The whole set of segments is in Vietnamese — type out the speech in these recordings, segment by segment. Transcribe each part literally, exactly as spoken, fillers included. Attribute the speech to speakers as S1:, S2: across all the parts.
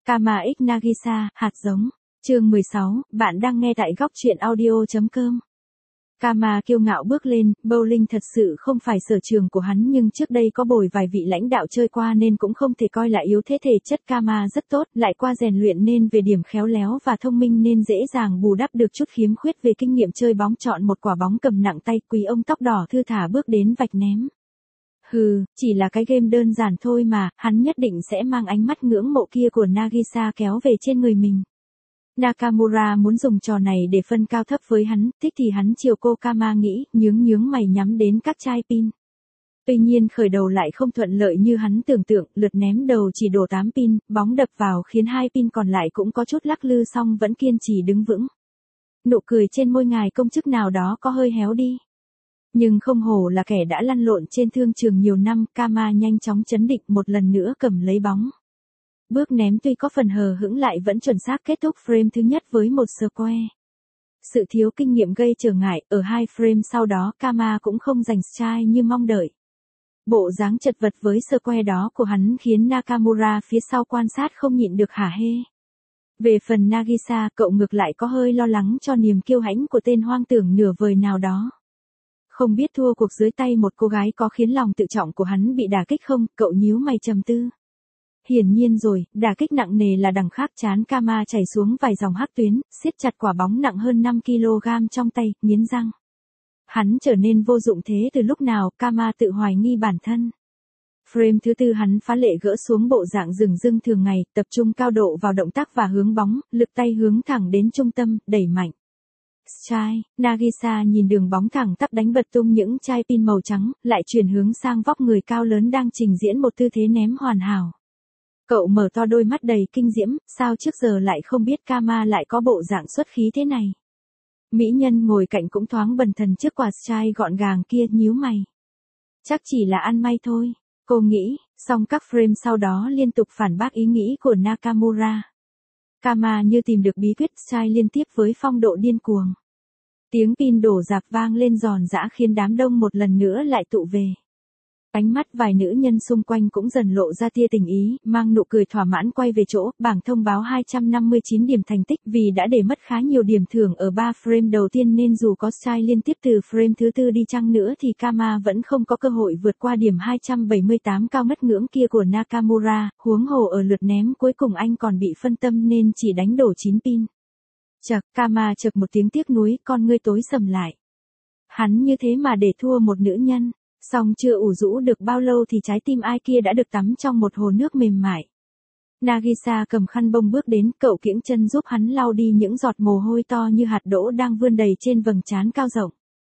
S1: Kama x Nagisa, hạt giống. Chương mười sáu, bạn đang nghe tại góc truyện audio.com. Kama kiêu ngạo bước lên, bowling thật sự không phải sở trường của hắn nhưng trước đây có bồi vài vị lãnh đạo chơi qua nên cũng không thể coi là yếu thế. Thể chất Kama rất tốt, lại qua rèn luyện nên về điểm khéo léo và thông minh nên dễ dàng bù đắp được chút khiếm khuyết về kinh nghiệm chơi bóng. Chọn một quả bóng cầm nặng tay, quý ông tóc đỏ thư thả bước đến vạch ném. Hừ, chỉ là cái game đơn giản thôi mà, hắn nhất định sẽ mang ánh mắt ngưỡng mộ kia của Nagisa kéo về trên người mình. Nakamura muốn dùng trò này để phân cao thấp với hắn, thích thì hắn chiều cô. Kama nghĩ, nhướng nhướng mày nhắm đến các chai pin. Tuy nhiên khởi đầu lại không thuận lợi như hắn tưởng tượng, lượt ném đầu chỉ đổ tám pin, bóng đập vào khiến hai pin còn lại cũng có chút lắc lư song vẫn kiên trì đứng vững. Nụ cười trên môi ngài công chức nào đó có hơi héo đi. Nhưng không hổ là kẻ đã lăn lộn trên thương trường nhiều năm, Kama nhanh chóng chấn định một lần nữa cầm lấy bóng. Bước ném tuy có phần hờ hững lại vẫn chuẩn xác kết thúc frame thứ nhất với một square. Sự thiếu kinh nghiệm gây trở ngại, ở hai frame sau đó Kama cũng không giành strike như mong đợi. Bộ dáng chật vật với square đó của hắn khiến Nakamura phía sau quan sát không nhịn được hả hê. Về phần Nagisa, cậu ngược lại có hơi lo lắng cho niềm kiêu hãnh của tên hoang tưởng nửa vời nào đó. Không biết thua cuộc dưới tay một cô gái có khiến lòng tự trọng của hắn bị đả kích không, cậu nhíu mày trầm tư. Hiển nhiên rồi, đả kích nặng nề là đằng khác. Chán Kama chảy xuống vài dòng hắc tuyến, siết chặt quả bóng nặng hơn năm ki lô gam trong tay, nghiến răng. Hắn trở nên vô dụng thế từ lúc nào, Kama tự hoài nghi bản thân. Frame thứ tư hắn phá lệ gỡ xuống bộ dạng rừng rưng thường ngày, tập trung cao độ vào động tác và hướng bóng, lực tay hướng thẳng đến trung tâm, đẩy mạnh. Strike, Nagisa nhìn đường bóng thẳng tắp đánh bật tung những chai pin màu trắng, lại chuyển hướng sang vóc người cao lớn đang trình diễn một tư thế ném hoàn hảo. Cậu mở to đôi mắt đầy kinh diễm, sao trước giờ lại không biết Kama lại có bộ dạng xuất khí thế này. Mỹ nhân ngồi cạnh cũng thoáng bần thần trước quả strike gọn gàng kia, nhíu mày. Chắc chỉ là ăn may thôi, cô nghĩ, song các frame sau đó liên tục phản bác ý nghĩ của Nakamura. Kama như tìm được bí quyết, strike liên tiếp với phong độ điên cuồng. Tiếng pin đổ rạc vang lên giòn giã khiến đám đông một lần nữa lại tụ về. Ánh mắt vài nữ nhân xung quanh cũng dần lộ ra tia tình ý, mang nụ cười thỏa mãn quay về chỗ, bảng thông báo hai trăm năm mươi chín điểm thành tích. Vì đã để mất khá nhiều điểm thưởng ở ba frame đầu tiên nên dù có strike liên tiếp từ frame thứ tư đi chăng nữa thì Kama vẫn không có cơ hội vượt qua điểm hai trăm bảy mươi tám cao mất ngưỡng kia của Nakamura, huống hồ ở lượt ném cuối cùng anh còn bị phân tâm nên chỉ đánh đổ chín pin. Chậc, Kama chợt một tiếng tiếc nuối, con ngươi tối sầm lại. Hắn như thế mà để thua một nữ nhân. Song chưa ủ rũ được bao lâu thì trái tim ai kia đã được tắm trong một hồ nước mềm mại. Nagisa cầm khăn bông bước đến, cậu kiễng chân giúp hắn lau đi những giọt mồ hôi to như hạt đỗ đang vươn đầy trên vầng trán cao rộng.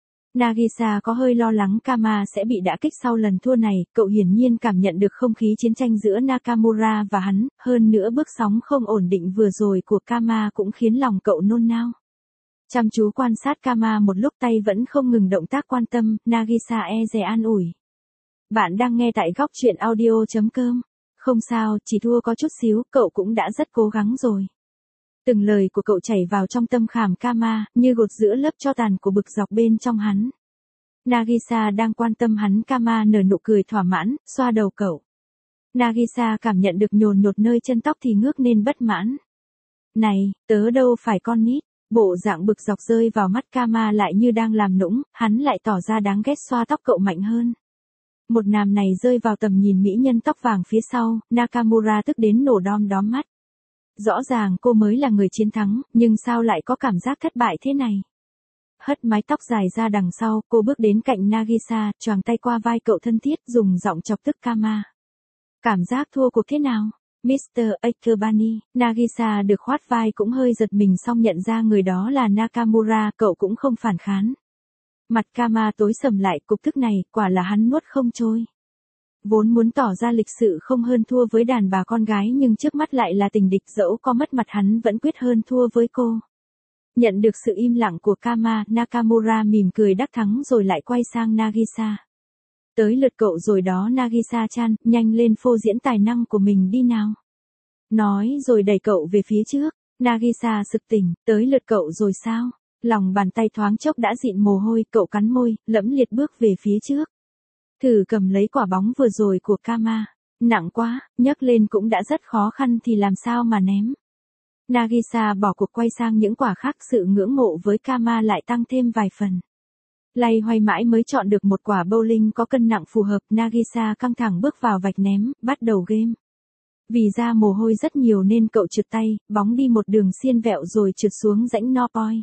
S1: Nagisa có hơi lo lắng Kama sẽ bị đả kích sau lần thua này, cậu hiển nhiên cảm nhận được không khí chiến tranh giữa Nakamura và hắn, hơn nữa bước sóng không ổn định vừa rồi của Kama cũng khiến lòng cậu nôn nao. Chăm chú quan sát Kama một lúc, tay vẫn không ngừng động tác quan tâm, Nagisa e dè an ủi. Bạn đang nghe tại góc truyện audio.com. Không sao, chỉ thua có chút xíu, cậu cũng đã rất cố gắng rồi. Từng lời của cậu chảy vào trong tâm khảm Kama, như gột giữa lớp tro tàn của bực dọc bên trong hắn. Nagisa đang quan tâm hắn, Kama nở nụ cười thỏa mãn, xoa đầu cậu. Nagisa cảm nhận được nhồn nhột nơi chân tóc thì ngước nên bất mãn. Này, tớ đâu phải con nít. Bộ dạng bực dọc rơi vào mắt Kama lại như đang làm nũng, hắn lại tỏ ra đáng ghét, xoa tóc cậu mạnh hơn. Một nàm này rơi vào tầm nhìn mỹ nhân tóc vàng phía sau, Nakamura tức đến nổ đom đóm mắt. Rõ ràng cô mới là người chiến thắng, nhưng sao lại có cảm giác thất bại thế này? Hất mái tóc dài ra đằng sau, cô bước đến cạnh Nagisa, choàng tay qua vai cậu thân thiết, dùng giọng chọc tức Kama. Cảm giác thua cuộc thế nào? mít tơ Akebani, Nagisa được khoát vai cũng hơi giật mình song nhận ra người đó là Nakamura, cậu cũng không phản kháng. Mặt Kama tối sầm lại, cục tức này, quả là hắn nuốt không trôi. Vốn muốn tỏ ra lịch sự không hơn thua với đàn bà con gái nhưng trước mắt lại là tình địch, dẫu có mất mặt hắn vẫn quyết hơn thua với cô. Nhận được sự im lặng của Kama, Nakamura mỉm cười đắc thắng rồi lại quay sang Nagisa. Tới lượt cậu rồi đó Nagisa-chan, nhanh lên phô diễn tài năng của mình đi nào. Nói rồi đẩy cậu về phía trước, Nagisa sực tỉnh, tới lượt cậu rồi sao? Lòng bàn tay thoáng chốc đã dịn mồ hôi, cậu cắn môi, lẫm liệt bước về phía trước. Thử cầm lấy quả bóng vừa rồi của Kama. Nặng quá, nhấc lên cũng đã rất khó khăn thì làm sao mà ném. Nagisa bỏ cuộc quay sang những quả khác, sự ngưỡng mộ với Kama lại tăng thêm vài phần. Lay hoay mãi mới chọn được một quả bowling có cân nặng phù hợp, Nagisa căng thẳng bước vào vạch ném, bắt đầu game. Vì ra mồ hôi rất nhiều nên cậu trượt tay, bóng đi một đường xiên vẹo rồi trượt xuống rãnh no point.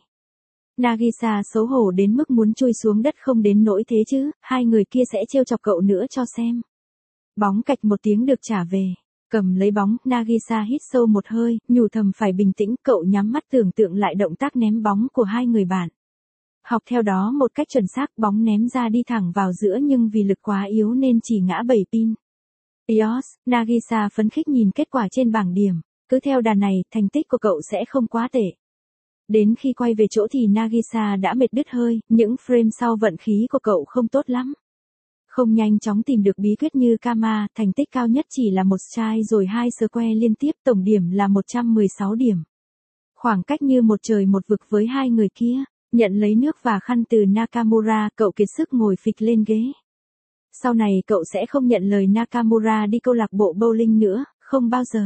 S1: Nagisa xấu hổ đến mức muốn chui xuống đất, không đến nỗi thế chứ, hai người kia sẽ trêu chọc cậu nữa cho xem. Bóng cạch một tiếng được trả về. Cầm lấy bóng, Nagisa hít sâu một hơi, nhủ thầm phải bình tĩnh, cậu nhắm mắt tưởng tượng lại động tác ném bóng của hai người bạn. Học theo đó một cách chuẩn xác, bóng ném ra đi thẳng vào giữa nhưng vì lực quá yếu nên chỉ ngã bảy pin. Ios, Nagisa phấn khích nhìn kết quả trên bảng điểm, cứ theo đà này, thành tích của cậu sẽ không quá tệ. Đến khi quay về chỗ thì Nagisa đã mệt đứt hơi, những frame sau vận khí của cậu không tốt lắm. Không nhanh chóng tìm được bí quyết như Kama, thành tích cao nhất chỉ là một strike rồi hai square liên tiếp, tổng điểm là một trăm mười sáu điểm. Khoảng cách như một trời một vực với hai người kia. Nhận lấy nước và khăn từ Nakamura, cậu kiệt sức ngồi phịch lên ghế. Sau này cậu sẽ không nhận lời Nakamura đi câu lạc bộ bowling nữa, không bao giờ.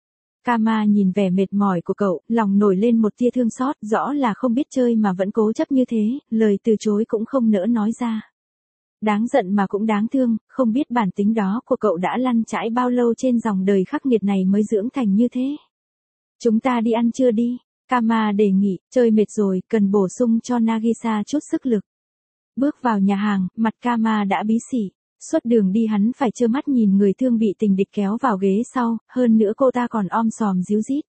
S1: Kama nhìn vẻ mệt mỏi của cậu, lòng nổi lên một tia thương xót, rõ là không biết chơi mà vẫn cố chấp như thế, lời từ chối cũng không nỡ nói ra. Đáng giận mà cũng đáng thương, không biết bản tính đó của cậu đã lăn trãi bao lâu trên dòng đời khắc nghiệt này mới dưỡng thành như thế. Chúng ta đi ăn trưa đi. Kama đề nghị, chơi mệt rồi, cần bổ sung cho Nagisa chút sức lực. Bước vào nhà hàng, mặt Kama đã bí xỉ. Suốt đường đi hắn phải trơ mắt nhìn người thương bị tình địch kéo vào ghế sau, hơn nữa cô ta còn om sòm díu dít.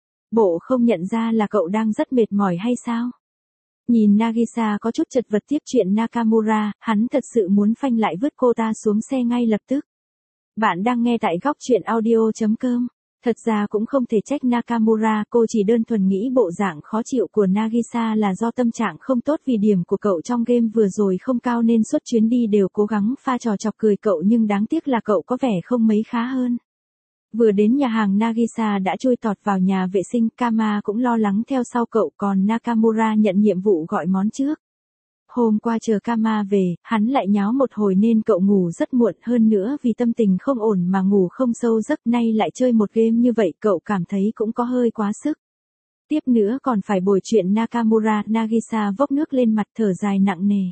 S1: Bộ không nhận ra là cậu đang rất mệt mỏi hay sao? Nhìn Nagisa có chút chật vật tiếp chuyện Nakamura, hắn thật sự muốn phanh lại vứt cô ta xuống xe ngay lập tức. Bạn đang nghe tại góc truyện audio chấm com. Thật ra cũng không thể trách Nakamura, cô chỉ đơn thuần nghĩ bộ dạng khó chịu của Nagisa là do tâm trạng không tốt vì điểm của cậu trong game vừa rồi không cao nên suốt chuyến đi đều cố gắng pha trò chọc cười cậu nhưng đáng tiếc là cậu có vẻ không mấy khá hơn. Vừa đến nhà hàng Nagisa đã chui tọt vào nhà vệ sinh, Kama cũng lo lắng theo sau cậu còn Nakamura nhận nhiệm vụ gọi món trước. Hôm qua chờ Kama về, hắn lại nháo một hồi nên cậu ngủ rất muộn, hơn nữa vì tâm tình không ổn mà ngủ không sâu giấc, nay lại chơi một game như vậy cậu cảm thấy cũng có hơi quá sức. Tiếp nữa còn phải bồi chuyện Nakamura, Nagisa vốc nước lên mặt thở dài nặng nề.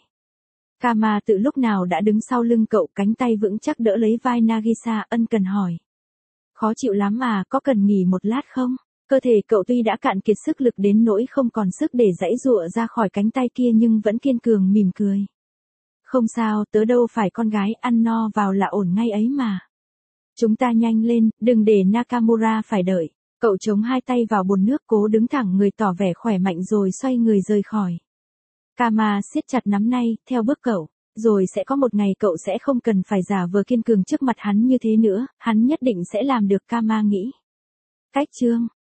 S1: Kama tự lúc nào đã đứng sau lưng cậu, cánh tay vững chắc đỡ lấy vai Nagisa, ân cần hỏi. Khó chịu lắm à, có cần nghỉ một lát không? Cơ thể cậu tuy đã cạn kiệt sức lực đến nỗi không còn sức để giãy giụa ra khỏi cánh tay kia nhưng vẫn kiên cường mỉm cười. Không sao, tớ đâu phải con gái, ăn no vào là ổn ngay ấy mà. Chúng ta nhanh lên, đừng để Nakamura phải đợi. Cậu chống hai tay vào bồn nước cố đứng thẳng người tỏ vẻ khỏe mạnh rồi xoay người rời khỏi. Kama siết chặt nắm tay, theo bước cậu. Rồi sẽ có một ngày cậu sẽ không cần phải giả vờ kiên cường trước mặt hắn như thế nữa, hắn nhất định sẽ làm được, Kama nghĩ. Cách chương